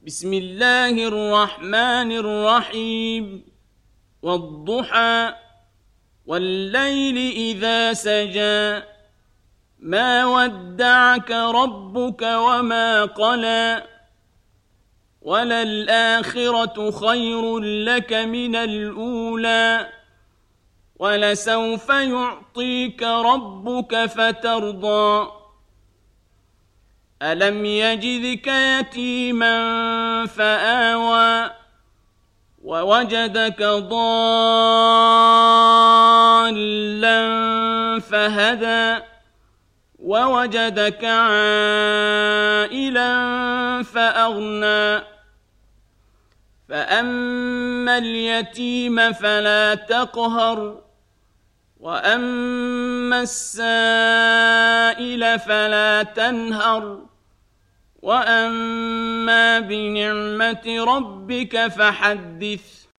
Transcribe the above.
بسم الله الرحمن الرحيم والضحى والليل إذا سجى ما ودعك ربك وما قلى وللآخرة خير لك من الأولى ولسوف يعطيك ربك فترضى ألم يجدك يتيما فآوى ووجدك ضالا فهدى ووجدك عائلا فأغنى فأما اليتيم فلا تقهر وأما السائل فلا تنهر وأما بنعمة ربك فحدث